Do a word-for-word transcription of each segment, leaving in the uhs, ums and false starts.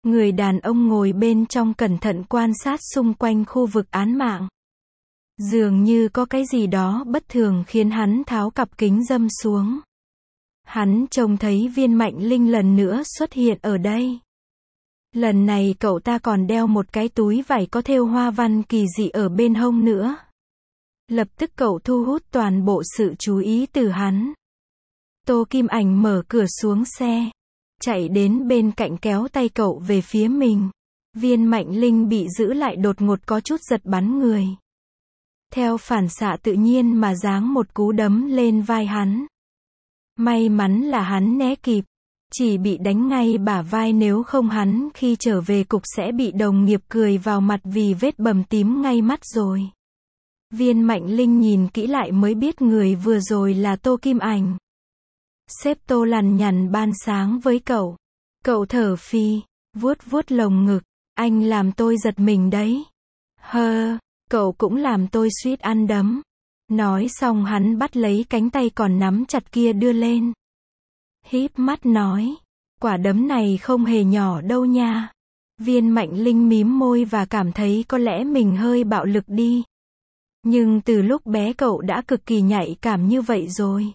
Người đàn ông ngồi bên trong cẩn thận quan sát xung quanh khu vực án mạng. Dường như có cái gì đó bất thường khiến hắn tháo cặp kính râm xuống. Hắn trông thấy viên mạnh linh lần nữa xuất hiện ở đây. Lần này cậu ta còn đeo một cái túi vải có thêu hoa văn kỳ dị ở bên hông nữa. Lập tức cậu thu hút toàn bộ sự chú ý từ hắn. Tô Kim Ảnh mở cửa xuống xe, chạy đến bên cạnh kéo tay cậu về phía mình. Viên mạnh linh bị giữ lại đột ngột có chút giật bắn người. Theo phản xạ tự nhiên mà giáng một cú đấm lên vai hắn. May mắn là hắn né kịp, chỉ bị đánh ngay bả vai, nếu không hắn khi trở về cục sẽ bị đồng nghiệp cười vào mặt vì vết bầm tím ngay mắt rồi. Viên mạnh linh nhìn kỹ lại mới biết người vừa rồi là Tô Kim Ảnh. Sếp Tô lằn nhằn ban sáng với cậu. Cậu thở phì, vuốt vuốt lồng ngực. Anh làm tôi giật mình đấy. Hơ, cậu cũng làm tôi suýt ăn đấm. Nói xong hắn bắt lấy cánh tay còn nắm chặt kia đưa lên. Híp mắt nói, quả đấm này không hề nhỏ đâu nha. Viên mạnh linh mím môi và cảm thấy có lẽ mình hơi bạo lực đi. Nhưng từ lúc bé cậu đã cực kỳ nhạy cảm như vậy rồi.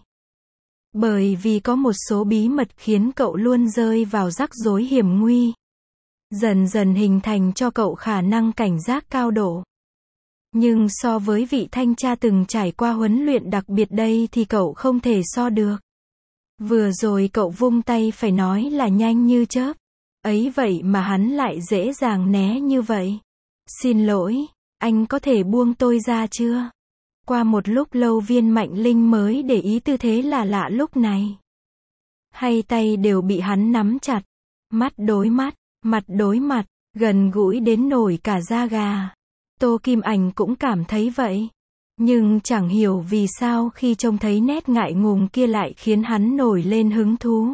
Bởi vì có một số bí mật khiến cậu luôn rơi vào rắc rối hiểm nguy. Dần dần hình thành cho cậu khả năng cảnh giác cao độ. Nhưng so với vị thanh tra từng trải qua huấn luyện đặc biệt đây thì cậu không thể so được. Vừa rồi cậu vung tay phải nói là nhanh như chớp. Ấy vậy mà hắn lại dễ dàng né như vậy. Xin lỗi, anh có thể buông tôi ra chưa? Qua một lúc lâu viên mạnh linh mới để ý tư thế là lạ lúc này. Hai tay đều bị hắn nắm chặt. Mắt đối mắt, mặt đối mặt, gần gũi đến nổi cả da gà. Tô Kim Ảnh cũng cảm thấy vậy. Nhưng chẳng hiểu vì sao khi trông thấy nét ngại ngùng kia lại khiến hắn nổi lên hứng thú.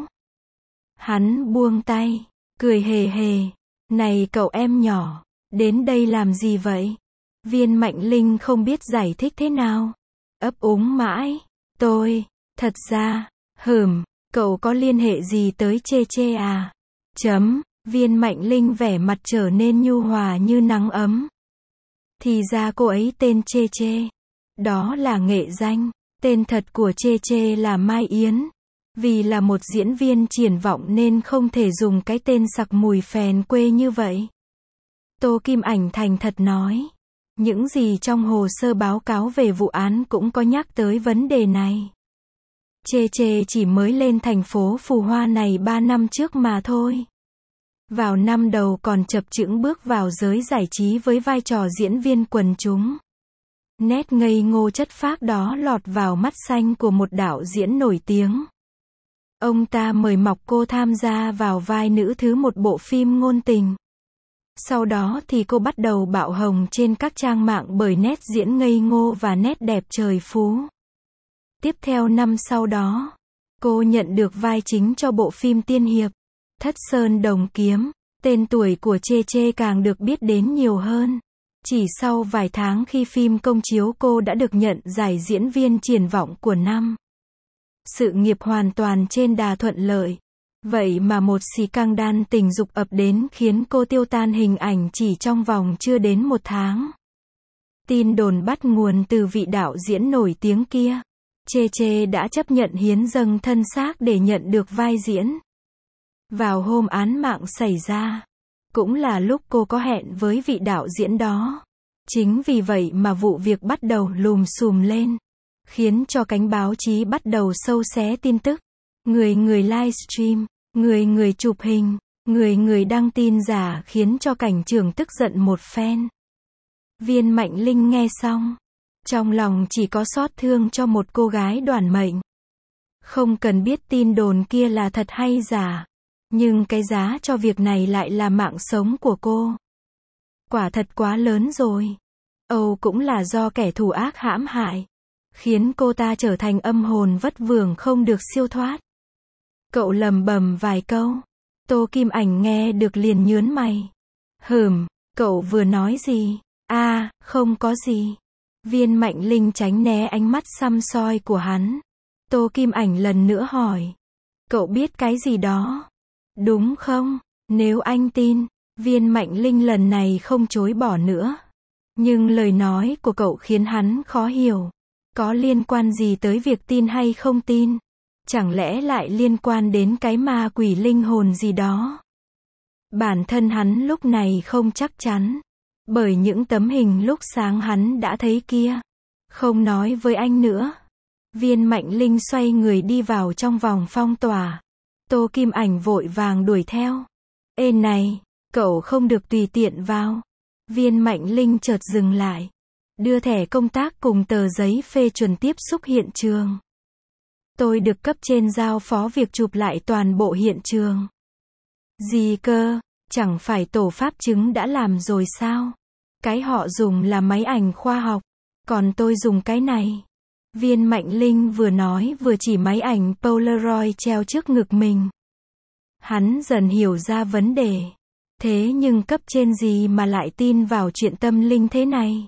Hắn buông tay, cười hề hề. Này cậu em nhỏ, đến đây làm gì vậy? Viên mạnh linh không biết giải thích thế nào. Ấp úng mãi. Tôi, thật ra, hừm, cậu có liên hệ gì tới Chê Chê à? Chấm, viên mạnh linh vẻ mặt trở nên nhu hòa như nắng ấm. Thì ra cô ấy tên Chê Chê. Đó là nghệ danh. Tên thật của Chê Chê là Mai Yến. Vì là một diễn viên triển vọng nên không thể dùng cái tên sặc mùi phèn quê như vậy. Tô Kim Ảnh thành thật nói. Những gì trong hồ sơ báo cáo về vụ án cũng có nhắc tới vấn đề này. Chê Chê chỉ mới lên thành phố Phù Hoa này ba năm trước mà thôi. Vào năm đầu còn chập chững bước vào giới giải trí với vai trò diễn viên quần chúng. Nét ngây ngô chất phác đó lọt vào mắt xanh của một đạo diễn nổi tiếng. Ông ta mời mọc cô tham gia vào vai nữ thứ một bộ phim ngôn tình. Sau đó thì cô bắt đầu bạo hồng trên các trang mạng bởi nét diễn ngây ngô và nét đẹp trời phú. Tiếp theo năm sau đó, cô nhận được vai chính cho bộ phim tiên hiệp Thất Sơn Đồng Kiếm. Tên tuổi của Chê Chê càng được biết đến nhiều hơn. Chỉ sau vài tháng khi phim công chiếu cô đã được nhận giải diễn viên triển vọng của năm. Sự nghiệp hoàn toàn trên đà thuận lợi. Vậy mà một scandal tình dục ập đến khiến cô tiêu tan hình ảnh chỉ trong vòng chưa đến một tháng. Tin đồn bắt nguồn từ vị đạo diễn nổi tiếng kia. Chê Chê đã chấp nhận hiến dâng thân xác để nhận được vai diễn. Vào hôm án mạng xảy ra, cũng là lúc cô có hẹn với vị đạo diễn đó. Chính vì vậy mà vụ việc bắt đầu lùm xùm lên, khiến cho cánh báo chí bắt đầu sâu xé tin tức. Người người livestream, người người chụp hình, người người đăng tin giả khiến cho cảnh trưởng tức giận một phen. Viên mạnh linh nghe xong, trong lòng chỉ có xót thương cho một cô gái đoản mệnh. Không cần biết tin đồn kia là thật hay giả. Nhưng cái giá cho việc này lại là mạng sống của cô. Quả thật quá lớn rồi. Âu cũng là do kẻ thù ác hãm hại, khiến cô ta trở thành âm hồn vất vưởng không được siêu thoát. Cậu lầm bầm vài câu. Tô Kim Ảnh nghe được liền nhướng mày. Hừm, cậu vừa nói gì? A, à, không có gì. Viên mạnh linh tránh né ánh mắt săm soi của hắn. Tô Kim Ảnh lần nữa hỏi. Cậu biết cái gì đó? Đúng không? Nếu anh tin, Viên Mạnh Linh lần này không chối bỏ nữa. Nhưng lời nói của cậu khiến hắn khó hiểu. Có liên quan gì tới việc tin hay không tin? Chẳng lẽ lại liên quan đến cái ma quỷ linh hồn gì đó? Bản thân hắn lúc này không chắc chắn. Bởi những tấm hình lúc sáng hắn đã thấy kia. Không nói với anh nữa. Viên Mạnh Linh xoay người đi vào trong vòng phong tỏa. Tô Kim Ảnh vội vàng đuổi theo. Ê này, cậu không được tùy tiện vào. Viên Mạnh Linh chợt dừng lại. Đưa thẻ công tác cùng tờ giấy phê chuẩn tiếp xúc hiện trường. Tôi được cấp trên giao phó việc chụp lại toàn bộ hiện trường. Gì cơ, chẳng phải tổ pháp chứng đã làm rồi sao? Cái họ dùng là máy ảnh khoa học, còn tôi dùng cái này. Viên Mạnh Linh vừa nói vừa chỉ máy ảnh Polaroid treo trước ngực mình. Hắn dần hiểu ra vấn đề. Thế nhưng cấp trên gì mà lại tin vào chuyện tâm linh thế này?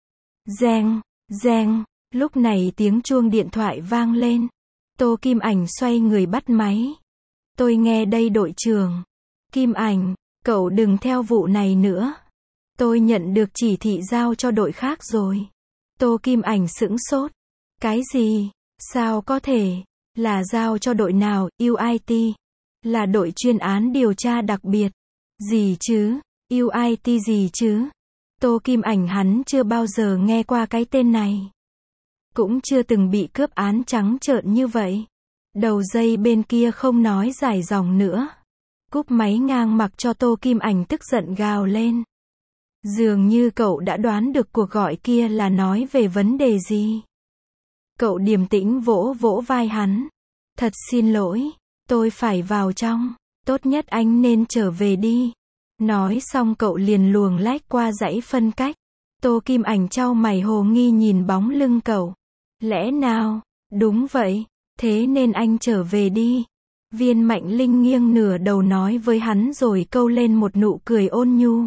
Reng, reng, lúc này tiếng chuông điện thoại vang lên. Tô Kim Ảnh xoay người bắt máy. Tôi nghe đây đội trưởng. Kim Ảnh, cậu đừng theo vụ này nữa. Tôi nhận được chỉ thị giao cho đội khác rồi. Tô Kim Ảnh sững sốt. Cái gì? Sao có thể? Là giao cho đội nào? u i tê. Là đội chuyên án điều tra đặc biệt. Gì chứ? u i tê gì chứ? Tô Kim Ảnh hắn chưa bao giờ nghe qua cái tên này. Cũng chưa từng bị cướp án trắng trợn như vậy. Đầu dây bên kia không nói dài dòng nữa. Cúp máy ngang mặc cho Tô Kim Ảnh tức giận gào lên. Dường như cậu đã đoán được cuộc gọi kia là nói về vấn đề gì. Cậu điềm tĩnh vỗ vỗ vai hắn. Thật xin lỗi, tôi phải vào trong. Tốt nhất anh nên trở về đi. Nói xong cậu liền luồng lách qua dãy phân cách. Tô Kim Ảnh chau mày hồ nghi nhìn bóng lưng cậu. Lẽ nào? Đúng vậy. Thế nên anh trở về đi. Viên Mạnh Linh nghiêng nửa đầu nói với hắn rồi câu lên một nụ cười ôn nhu.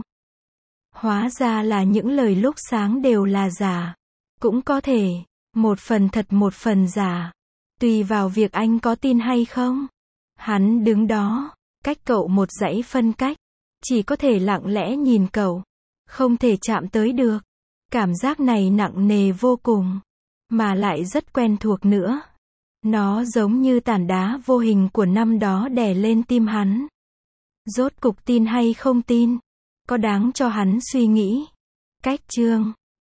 Hóa ra là những lời lúc sáng đều là giả. Cũng có thể, một phần thật một phần giả. Tùy vào việc anh có tin hay không. Hắn đứng đó, cách cậu một dãy phân cách. Chỉ có thể lặng lẽ nhìn cậu. Không thể chạm tới được. Cảm giác này nặng nề vô cùng. Mà lại rất quen thuộc nữa. Nó giống như tảng đá vô hình của năm đó đè lên tim hắn. Rốt cục tin hay không tin? Có đáng cho hắn suy nghĩ. Cách chương